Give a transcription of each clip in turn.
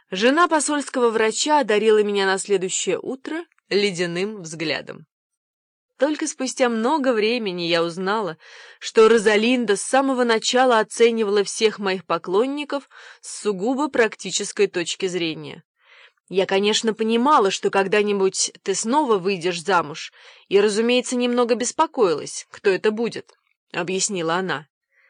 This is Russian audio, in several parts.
Жена посольского врача одарила меня на следующее утро ледяным взглядом. Только спустя много времени я узнала, что Розалинда с самого начала оценивала всех моих поклонников с сугубо практической точки зрения. Я, конечно, понимала, что когда-нибудь ты снова выйдешь замуж, и, разумеется, немного беспокоилась, кто это будет, — объяснила она.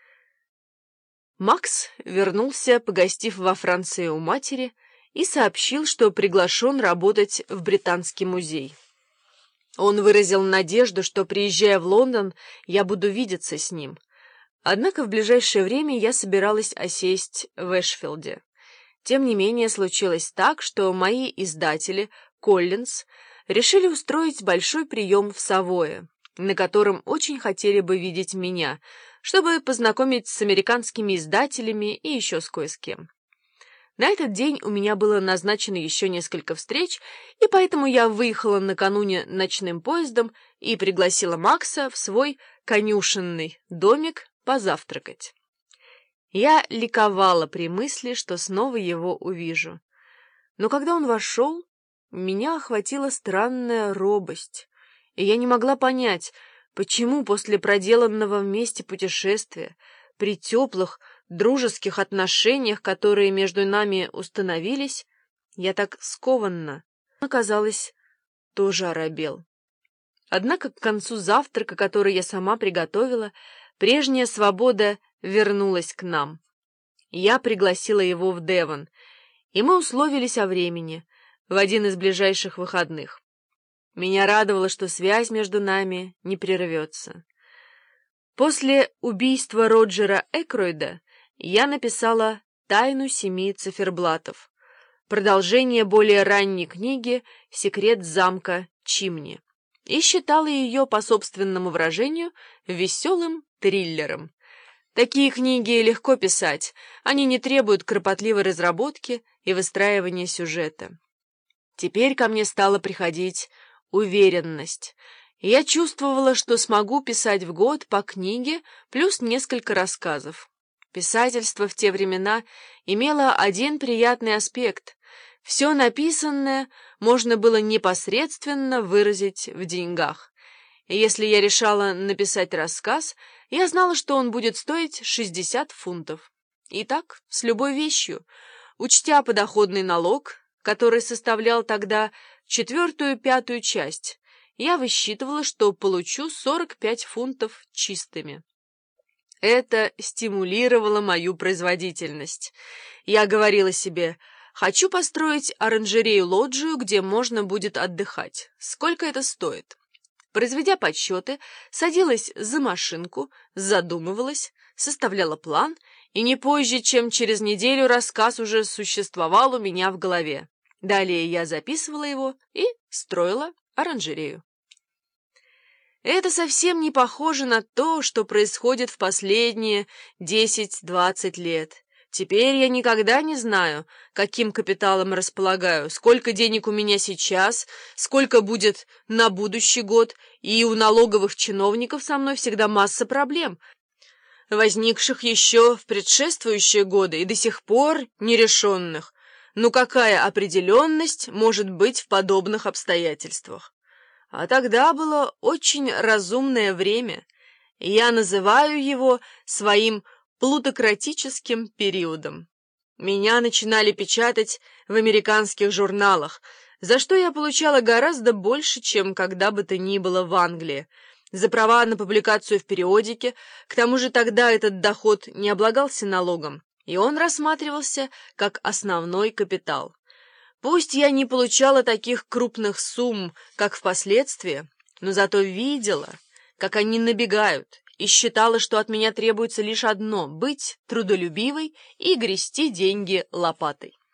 Макс вернулся, погостив во Франции у матери, и сообщил, что приглашен работать в Британский музей. Он выразил надежду, что, приезжая в Лондон, я буду видеться с ним. Однако в ближайшее время я собиралась осесть в Эшфилде. Тем не менее, случилось так, что мои издатели, Коллинз, решили устроить большой прием в Савое, на котором очень хотели бы видеть меня, чтобы познакомить с американскими издателями и еще с кое с кем. На этот день у меня было назначено еще несколько встреч, и поэтому я выехала накануне ночным поездом и пригласила Макса в свой конюшенный домик позавтракать. Я ликовала при мысли, что снова его увижу. Но когда он вошел, меня охватила странная робость, и я не могла понять, почему после проделанного вместе путешествия, при теплых, дружеских отношениях, которые между нами установились, я так скованно, оказалось, тоже оробел. Однако к концу завтрака, который я сама приготовила, прежняя свобода вернулась к нам. Я пригласила его в Девон, и мы условились о времени, в один из ближайших выходных. Меня радовало, что связь между нами не прервется. После убийства Роджера Экройда я написала «Тайну 7 циферблатов», продолжение более ранней книги «Секрет замка Чимни», и считала ее, по собственному выражению, веселым триллером. Такие книги легко писать, они не требуют кропотливой разработки и выстраивания сюжета. Теперь ко мне стала приходить уверенность. Я чувствовала, что смогу писать в год по книге плюс несколько рассказов. Писательство в те времена имело один приятный аспект. Все написанное можно было непосредственно выразить в деньгах. И если я решала написать рассказ, я знала, что он будет стоить 60 фунтов. И так, с любой вещью, учтя подоходный налог, который составлял тогда 1/4-5 часть, я высчитывала, что получу 45 фунтов чистыми. Это стимулировало мою производительность. Я говорила себе: хочу построить оранжерею-лоджию, где можно будет отдыхать. Сколько это стоит? Произведя подсчеты, садилась за машинку, задумывалась, составляла план, и не позже, чем через неделю, рассказ уже существовал у меня в голове. Далее я записывала его и строила оранжерею. Это совсем не похоже на то, что происходит в последние 10-20 лет. Теперь я никогда не знаю, каким капиталом располагаю, сколько денег у меня сейчас, сколько будет на будущий год, и у налоговых чиновников со мной всегда масса проблем, возникших еще в предшествующие годы и до сих пор нерешенных. Ну какая определенность может быть в подобных обстоятельствах? А тогда было очень разумное время. Я называю его своим плутократическим периодом. Меня начинали печатать в американских журналах, за что я получала гораздо больше, чем когда бы то ни было в Англии. За права на публикацию в периодике, к тому же тогда этот доход не облагался налогом, и он рассматривался как основной капитал. Пусть я не получала таких крупных сумм, как впоследствии, но зато видела, как они набегают, и считала, что от меня требуется лишь одно — быть трудолюбивой и грести деньги лопатой.